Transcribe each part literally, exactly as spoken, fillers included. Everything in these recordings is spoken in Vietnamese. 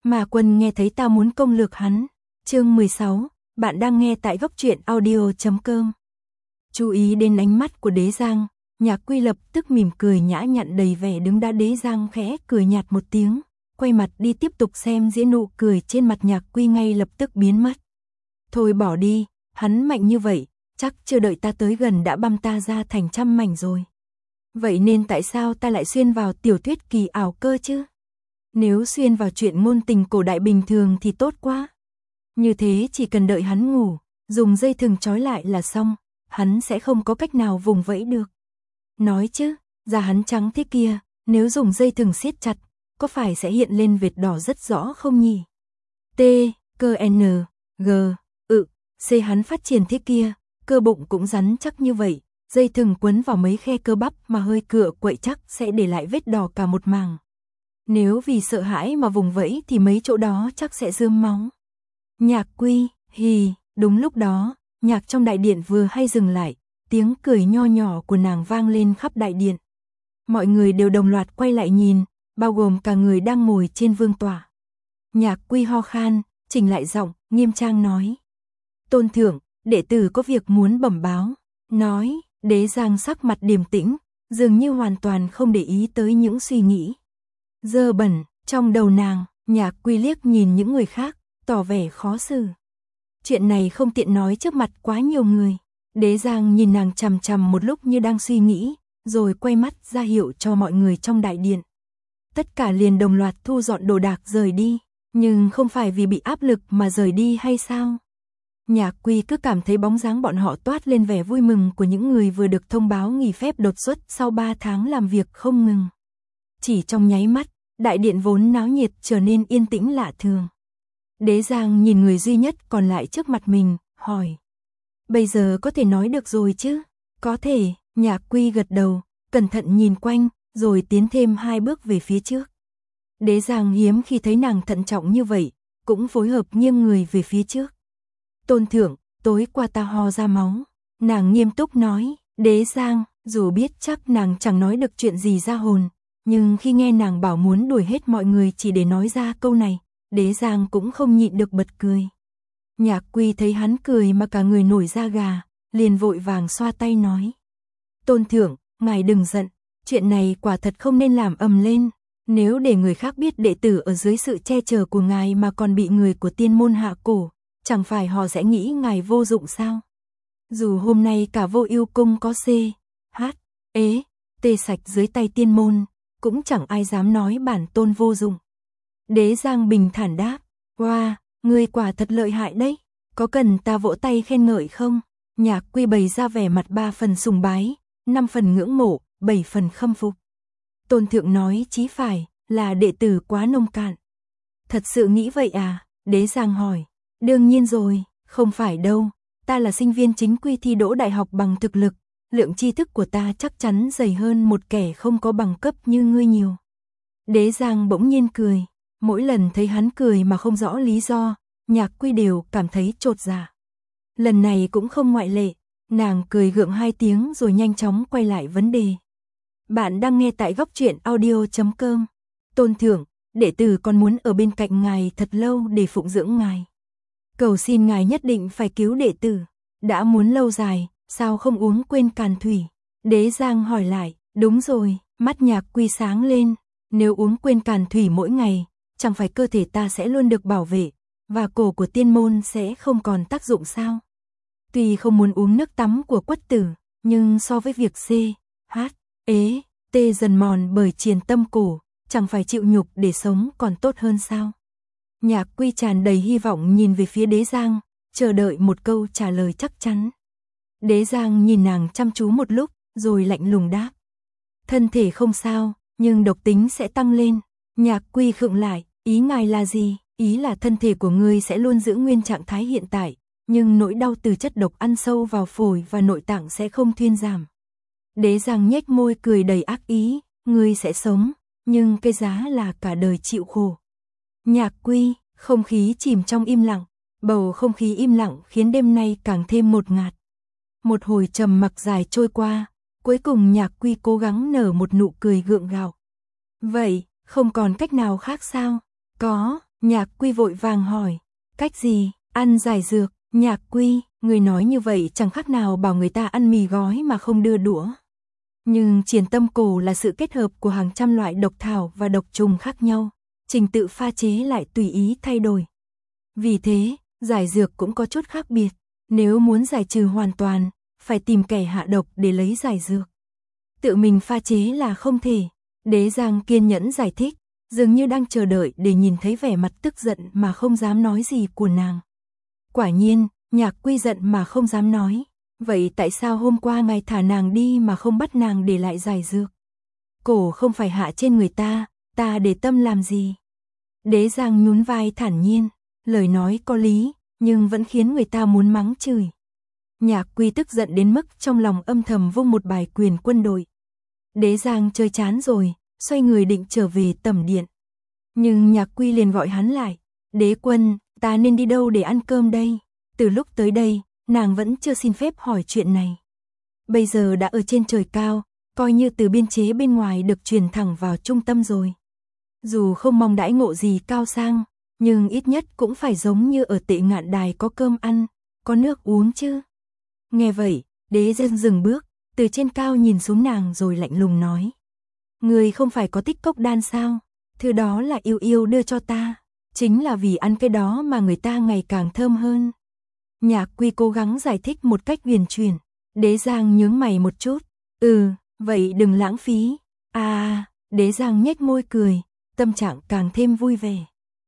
Mà Quân nghe thấy tao muốn công lược hắn. Chương mười sáu, bạn đang nghe tại góc truyện audio chấm com. Chú ý đến ánh mắt của Đế Giang, Nhạc Quy lập tức mỉm cười nhã nhặn đầy vẻ đứng đắn. Đế Giang khẽ cười nhạt một tiếng, quay mặt đi tiếp tục xem diễn. Nụ cười trên mặt Nhạc Quy ngay lập tức biến mất. Thôi bỏ đi, hắn mạnh như vậy, chắc chưa đợi ta tới gần đã băm ta ra thành trăm mảnh rồi. Vậy nên tại sao ta lại xuyên vào tiểu thuyết kỳ ảo cơ chứ? Nếu xuyên vào chuyện ngôn tình cổ đại bình thường thì tốt quá. Như thế chỉ cần đợi hắn ngủ, dùng dây thừng trói lại là xong, hắn sẽ không có cách nào vùng vẫy được. Nói chứ, da hắn trắng thế kia, nếu dùng dây thừng siết chặt, có phải sẽ hiện lên vệt đỏ rất rõ không nhỉ? T, cơ N, G, ự, C hắn phát triển thế kia, cơ bụng cũng rắn chắc như vậy, dây thừng quấn vào mấy khe cơ bắp mà hơi cựa quậy chắc sẽ để lại vết đỏ cả một mảng. Nếu vì sợ hãi mà vùng vẫy thì mấy chỗ đó chắc sẽ rơm máu. Nhạc Quy, hì, đúng lúc đó, nhạc trong đại điện vừa hay dừng lại, tiếng cười nho nhỏ của nàng vang lên khắp đại điện. Mọi người đều đồng loạt quay lại nhìn, bao gồm cả người đang ngồi trên vương tọa. Nhạc Quy ho khan, chỉnh lại giọng, nghiêm trang nói. Tôn thượng, đệ tử có việc muốn bẩm báo. Nói, Đế Giang sắc mặt điềm tĩnh, dường như hoàn toàn không để ý tới những suy nghĩ dơ bẩn trong đầu nàng. Nhạc Quy liếc nhìn những người khác, tỏ vẻ khó xử. Chuyện này không tiện nói trước mặt quá nhiều người. Đế Giang nhìn nàng chằm chằm một lúc như đang suy nghĩ, rồi quay mắt ra hiệu cho mọi người trong đại điện. Tất cả liền đồng loạt thu dọn đồ đạc rời đi, nhưng không phải vì bị áp lực mà rời đi hay sao? Nhạc Quy cứ cảm thấy bóng dáng bọn họ toát lên vẻ vui mừng của những người vừa được thông báo nghỉ phép đột xuất sau ba tháng làm việc không ngừng. Chỉ trong nháy mắt, đại điện vốn náo nhiệt trở nên yên tĩnh lạ thường. Đế Giang nhìn người duy nhất còn lại trước mặt mình, hỏi. Bây giờ có thể nói được rồi chứ? Có thể, Nhạc Quy gật đầu, cẩn thận nhìn quanh, rồi tiến thêm hai bước về phía trước. Đế Giang hiếm khi thấy nàng thận trọng như vậy, cũng phối hợp nghiêng người về phía trước. Tôn thượng, tối qua ta ho ra máu. Nàng nghiêm túc nói. Đế Giang, dù biết chắc nàng chẳng nói được chuyện gì ra hồn, nhưng khi nghe nàng bảo muốn đuổi hết mọi người chỉ để nói ra câu này, Đế Giang cũng không nhịn được bật cười. Nhạc Quy thấy hắn cười mà cả người nổi da gà, liền vội vàng xoa tay nói. Tôn thượng, ngài đừng giận, chuyện này quả thật không nên làm ầm lên. Nếu để người khác biết đệ tử ở dưới sự che chở của ngài mà còn bị người của tiên môn hạ cổ, chẳng phải họ sẽ nghĩ ngài vô dụng sao? Dù hôm nay cả Vô Ưu cung có C, H, ế, tê sạch dưới tay tiên môn, cũng chẳng ai dám nói bản tôn vô dụng. Đế Giang bình thản đáp. Wow, ngươi quả thật lợi hại đấy, có cần ta vỗ tay khen ngợi không? Nhạc Quy bày ra vẻ mặt ba phần sùng bái, năm phần ngưỡng mộ, bảy phần khâm phục. Tôn thượng nói chí phải, là đệ tử quá nông cạn. Thật sự nghĩ vậy à? Đế Giang hỏi. Đương nhiên rồi, không phải đâu, ta là sinh viên chính quy thi đỗ đại học bằng thực lực, lượng tri thức của ta chắc chắn dày hơn một kẻ không có bằng cấp như ngươi nhiều. Đế Giang bỗng nhiên cười, mỗi lần thấy hắn cười mà không rõ lý do, Nhạc Quy đều cảm thấy chột dạ. Lần này cũng không ngoại lệ, nàng cười gượng hai tiếng rồi nhanh chóng quay lại vấn đề. Bạn đang nghe tại góc truyện audio chấm com. Tôn thượng, đệ tử còn muốn ở bên cạnh ngài thật lâu để phụng dưỡng ngài. Cầu xin ngài nhất định phải cứu đệ tử. Đã muốn lâu dài, sao không uống quên càn thủy? Đế Giang hỏi lại. Đúng rồi, mắt Nhạc Quy sáng lên. Nếu uống quên càn thủy mỗi ngày, chẳng phải cơ thể ta sẽ luôn được bảo vệ, và cổ của tiên môn sẽ không còn tác dụng sao? Tuy không muốn uống nước tắm của Quất Tử, nhưng so với việc C, H, ế, T dần mòn bởi triền tâm cổ, chẳng phải chịu nhục để sống còn tốt hơn sao? Nhạc Quy tràn đầy hy vọng nhìn về phía Đế Giang, chờ đợi một câu trả lời chắc chắn. Đế Giang nhìn nàng chăm chú một lúc, rồi lạnh lùng đáp. Thân thể không sao, nhưng độc tính sẽ tăng lên. Nhạc Quy khựng lại, ý ngài là gì? Ý là thân thể của ngươi sẽ luôn giữ nguyên trạng thái hiện tại, nhưng nỗi đau từ chất độc ăn sâu vào phổi và nội tạng sẽ không thuyên giảm. Đế Giang nhếch môi cười đầy ác ý, ngươi sẽ sống, nhưng cái giá là cả đời chịu khổ. Nhạc Quy, không khí chìm trong im lặng, bầu không khí im lặng khiến đêm nay càng thêm ngột ngạt. Một hồi trầm mặc dài trôi qua, cuối cùng Nhạc Quy cố gắng nở một nụ cười gượng gạo. Vậy, không còn cách nào khác sao? Có, Nhạc Quy vội vàng hỏi, cách gì, ăn giải dược, Nhạc Quy, người nói như vậy chẳng khác nào bảo người ta ăn mì gói mà không đưa đũa. Nhưng triển tâm cổ là sự kết hợp của hàng trăm loại độc thảo và độc trùng khác nhau, trình tự pha chế lại tùy ý thay đổi. Vì thế, giải dược cũng có chút khác biệt, nếu muốn giải trừ hoàn toàn, phải tìm kẻ hạ độc để lấy giải dược. Tự mình pha chế là không thể. Đế Giang kiên nhẫn giải thích, dường như đang chờ đợi để nhìn thấy vẻ mặt tức giận mà không dám nói gì của nàng. Quả nhiên, Nhạc Quy giận mà không dám nói. Vậy tại sao hôm qua ngài thả nàng đi mà không bắt nàng để lại giải dược? Cổ không phải hạ trên người ta, ta để tâm làm gì? Đế Giang nhún vai thản nhiên, lời nói có lý, nhưng vẫn khiến người ta muốn mắng chửi. Nhạc Quy tức giận đến mức trong lòng âm thầm vung một bài quyền quân đội. Đế Giang chơi chán rồi, xoay người định trở về tẩm điện. Nhưng Nhạc Quy liền gọi hắn lại, Đế Quân, ta nên đi đâu để ăn cơm đây? Từ lúc tới đây, nàng vẫn chưa xin phép hỏi chuyện này. Bây giờ đã ở trên trời cao, coi như từ biên chế bên ngoài được truyền thẳng vào trung tâm rồi. Dù không mong đãi ngộ gì cao sang, nhưng ít nhất cũng phải giống như ở Tệ Ngạn Đài có cơm ăn, có nước uống chứ. Nghe vậy, Đế Giang dừng bước, từ trên cao nhìn xuống nàng rồi lạnh lùng nói. Người không phải có tích cốc đan sao? Thứ đó là yêu yêu đưa cho ta. Chính là vì ăn cái đó mà người ta ngày càng thơm hơn. Nhạc Quy cố gắng giải thích một cách huyền chuyển. Đế Giang nhướng mày một chút. Ừ, vậy đừng lãng phí. À, Đế Giang nhếch môi cười, tâm trạng càng thêm vui vẻ.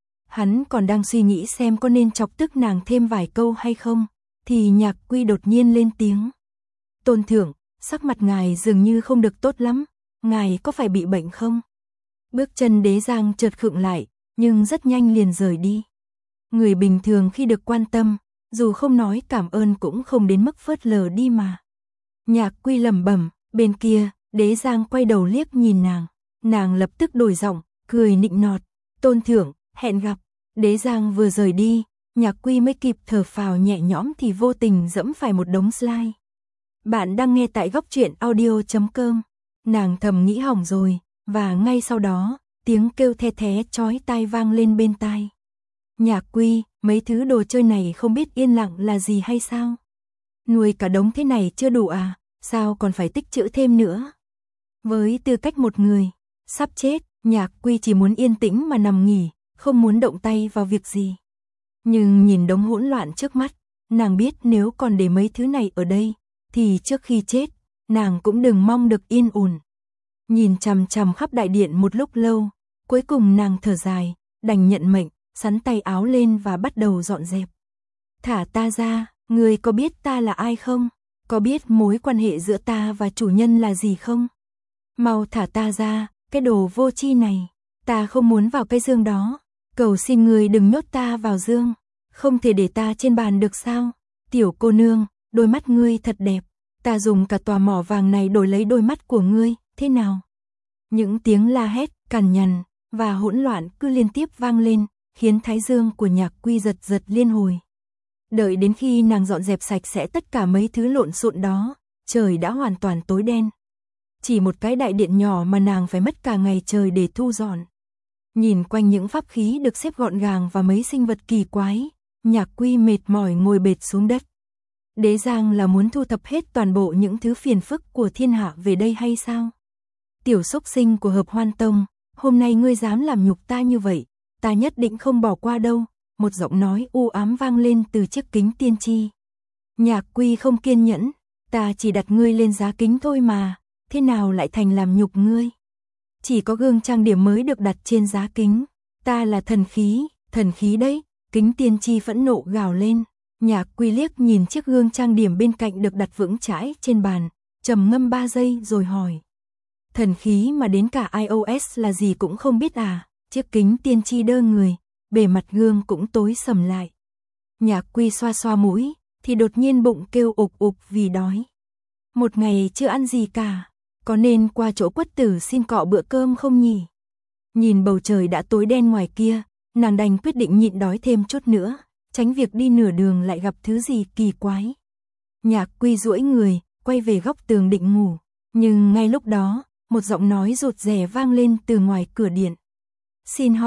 Hắn còn đang suy nghĩ xem có nên chọc tức nàng thêm vài câu hay không, thì Nhạc Quy đột nhiên lên tiếng. Tôn thượng, sắc mặt ngài dường như không được tốt lắm, ngài có phải bị bệnh không? Bước chân Đế Giang chợt khựng lại, nhưng rất nhanh liền rời đi. Người bình thường khi được quan tâm, dù không nói cảm ơn cũng không đến mức phớt lờ đi mà. Nhạc Quy lẩm bẩm, bên kia, Đế Giang quay đầu liếc nhìn nàng, nàng lập tức đổi giọng, cười nịnh nọt, Tôn thượng, hẹn gặp. Đế Giang vừa rời đi, Nhạc Quy mới kịp thở phào nhẹ nhõm thì vô tình dẫm phải một đống slide. Bạn đang nghe tại góc truyện audio chấm com. Nàng thầm nghĩ hỏng rồi, và ngay sau đó, tiếng kêu the thé chói tai vang lên bên tai. Nhạc Quy, mấy thứ đồ chơi này không biết yên lặng là gì hay sao? Nuôi cả đống thế này chưa đủ à, sao còn phải tích trữ thêm nữa? Với tư cách một người, sắp chết, Nhạc Quy chỉ muốn yên tĩnh mà nằm nghỉ, không muốn động tay vào việc gì. Nhưng nhìn đống hỗn loạn trước mắt, nàng biết nếu còn để mấy thứ này ở đây, thì trước khi chết, nàng cũng đừng mong được yên ổn. Nhìn chằm chằm khắp đại điện một lúc lâu, cuối cùng nàng thở dài, đành nhận mệnh, sắn tay áo lên và bắt đầu dọn dẹp. Thả ta ra, người có biết ta là ai không? Có biết mối quan hệ giữa ta và chủ nhân là gì không? Mau thả ta ra, cái đồ vô tri này, ta không muốn vào cái giường đó, cầu xin người đừng nhốt ta vào giường, không thể để ta trên bàn được sao? Tiểu cô nương, đôi mắt ngươi thật đẹp, ta dùng cả tòa mỏ vàng này đổi lấy đôi mắt của ngươi, thế nào? Những tiếng la hét, cằn nhằn và hỗn loạn cứ liên tiếp vang lên, khiến thái dương của Nhạc Quy giật giật liên hồi. Đợi đến khi nàng dọn dẹp sạch sẽ tất cả mấy thứ lộn xộn đó, trời đã hoàn toàn tối đen. Chỉ một cái đại điện nhỏ mà nàng phải mất cả ngày trời để thu dọn. Nhìn quanh những pháp khí được xếp gọn gàng và mấy sinh vật kỳ quái, Nhạc Quy mệt mỏi ngồi bệt xuống đất. Đế Giang là muốn thu thập hết toàn bộ những thứ phiền phức của thiên hạ về đây hay sao? Tiểu xúc sinh của Hợp Hoan Tông, hôm nay ngươi dám làm nhục ta như vậy, ta nhất định không bỏ qua đâu. Một giọng nói u ám vang lên từ chiếc kính tiên tri. Nhạc Quy không kiên nhẫn, ta chỉ đặt ngươi lên giá kính thôi mà, thế nào lại thành làm nhục ngươi? Chỉ có gương trang điểm mới được đặt trên giá kính, ta là thần khí, thần khí đấy. Kính tiên tri phẫn nộ gào lên. Nhạc Quy liếc nhìn chiếc gương trang điểm bên cạnh được đặt vững chãi trên bàn, trầm ngâm ba giây rồi hỏi. Thần khí mà đến cả iOS là gì cũng không biết à? Chiếc kính tiên tri đơ người, bề mặt gương cũng tối sầm lại. Nhạc Quy xoa xoa mũi, thì đột nhiên bụng kêu ục ục vì đói. Một ngày chưa ăn gì cả, có nên qua chỗ Quất Tử xin cọ bữa cơm không nhỉ? Nhìn bầu trời đã tối đen ngoài kia, nàng đành quyết định nhịn đói thêm chút nữa, tránh việc đi nửa đường lại gặp thứ gì kỳ quái. Nhạc Quy duỗi người, quay về góc tường định ngủ, nhưng ngay lúc đó, một giọng nói rụt rè vang lên từ ngoài cửa điện. Xin hỏi,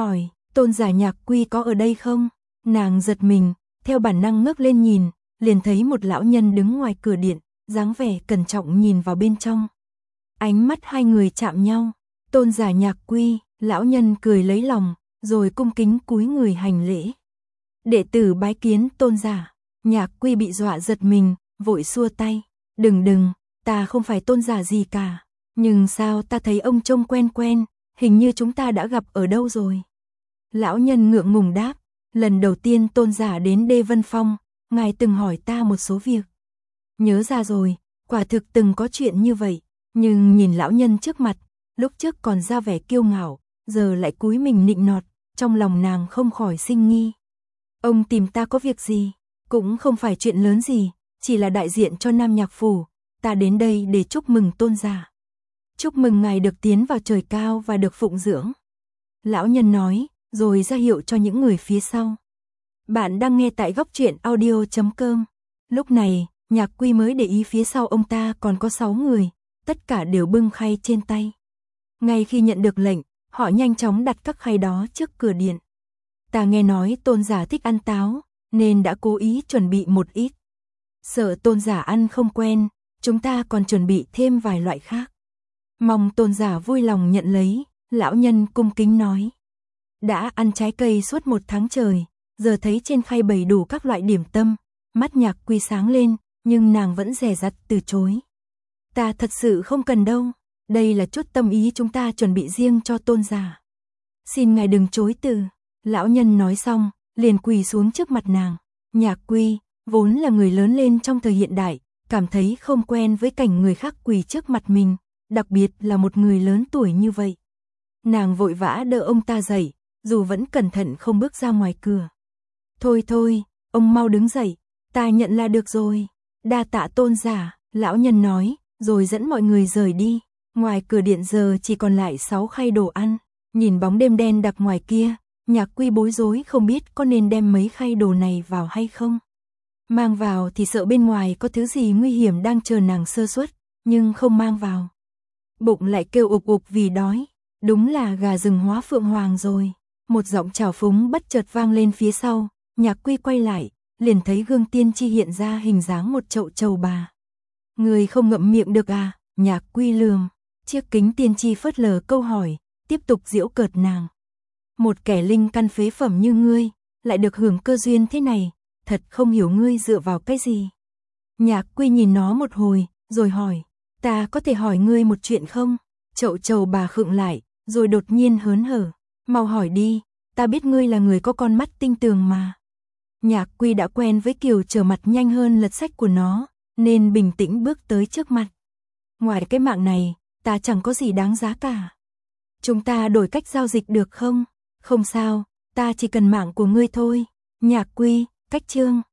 tôn giả Nhạc Quy có ở đây không? Nàng giật mình, theo bản năng ngước lên nhìn, liền thấy một lão nhân đứng ngoài cửa điện, dáng vẻ cẩn trọng nhìn vào bên trong. Ánh mắt hai người chạm nhau, tôn giả Nhạc Quy, lão nhân cười lấy lòng, rồi cung kính cúi người hành lễ. Đệ tử bái kiến tôn giả. Nhạc Quy bị dọa giật mình, vội xua tay. Đừng đừng, ta không phải tôn giả gì cả. Nhưng sao ta thấy ông trông quen quen, hình như chúng ta đã gặp ở đâu rồi. Lão nhân ngượng ngùng đáp, lần đầu tiên tôn giả đến Đê Vân Phong, ngài từng hỏi ta một số việc. Nhớ ra rồi, quả thực từng có chuyện như vậy, nhưng nhìn lão nhân trước mặt, lúc trước còn ra vẻ kiêu ngạo, giờ lại cúi mình nịnh nọt, trong lòng nàng không khỏi sinh nghi. Ông tìm ta có việc gì? Cũng không phải chuyện lớn gì, chỉ là đại diện cho Nam Nhạc Phủ, ta đến đây để chúc mừng tôn giả. Chúc mừng ngài được tiến vào trời cao và được phụng dưỡng. Lão nhân nói, rồi ra hiệu cho những người phía sau. Bạn đang nghe tại góc truyện audio chấm com. Lúc này, Nhạc Quy mới để ý phía sau ông ta còn có sáu người, tất cả đều bưng khay trên tay. Ngay khi nhận được lệnh, họ nhanh chóng đặt các khay đó trước cửa điện. Ta nghe nói tôn giả thích ăn táo, nên đã cố ý chuẩn bị một ít. Sợ tôn giả ăn không quen, chúng ta còn chuẩn bị thêm vài loại khác. Mong tôn giả vui lòng nhận lấy, lão nhân cung kính nói. Đã ăn trái cây suốt một tháng trời, giờ thấy trên khay bày đủ các loại điểm tâm, mắt Nhạc Quy sáng lên, nhưng nàng vẫn dè dặt từ chối. Ta thật sự không cần đâu, đây là chút tâm ý chúng ta chuẩn bị riêng cho tôn giả. Xin ngài đừng chối từ. Lão nhân nói xong, liền quỳ xuống trước mặt nàng. Nhạc Quy, vốn là người lớn lên trong thời hiện đại, cảm thấy không quen với cảnh người khác quỳ trước mặt mình, đặc biệt là một người lớn tuổi như vậy. Nàng vội vã đỡ ông ta dậy, dù vẫn cẩn thận không bước ra ngoài cửa. Thôi thôi, ông mau đứng dậy, ta nhận là được rồi. Đa tạ tôn giả, lão nhân nói, rồi dẫn mọi người rời đi. Ngoài cửa điện giờ chỉ còn lại sáu khay đồ ăn, nhìn bóng đêm đen đặc ngoài kia. Nhạc Quy bối rối không biết có nên đem mấy khay đồ này vào hay không. Mang vào thì sợ bên ngoài có thứ gì nguy hiểm đang chờ nàng sơ suất, nhưng không mang vào. Bụng lại kêu ục ục vì đói, đúng là gà rừng hóa phượng hoàng rồi. Một giọng trào phúng bất chợt vang lên phía sau, Nhạc Quy quay lại, liền thấy gương tiên tri hiện ra hình dáng một chậu trầu bà. Người không ngậm miệng được à? Nhạc Quy lườm, chiếc kính tiên tri phớt lờ câu hỏi, tiếp tục giễu cợt nàng. Một kẻ linh căn phế phẩm như ngươi, lại được hưởng cơ duyên thế này, thật không hiểu ngươi dựa vào cái gì. Nhạc Quy nhìn nó một hồi, rồi hỏi, ta có thể hỏi ngươi một chuyện không? Chậu trầu bà khựng lại, rồi đột nhiên hớn hở, mau hỏi đi, ta biết ngươi là người có con mắt tinh tường mà. Nhạc Quy đã quen với kiểu trở mặt nhanh hơn lật sách của nó, nên bình tĩnh bước tới trước mặt. Ngoài cái mạng này, ta chẳng có gì đáng giá cả. Chúng ta đổi cách giao dịch được không? Không sao, ta chỉ cần mạng của ngươi thôi. Nhạc Quy, cách chương.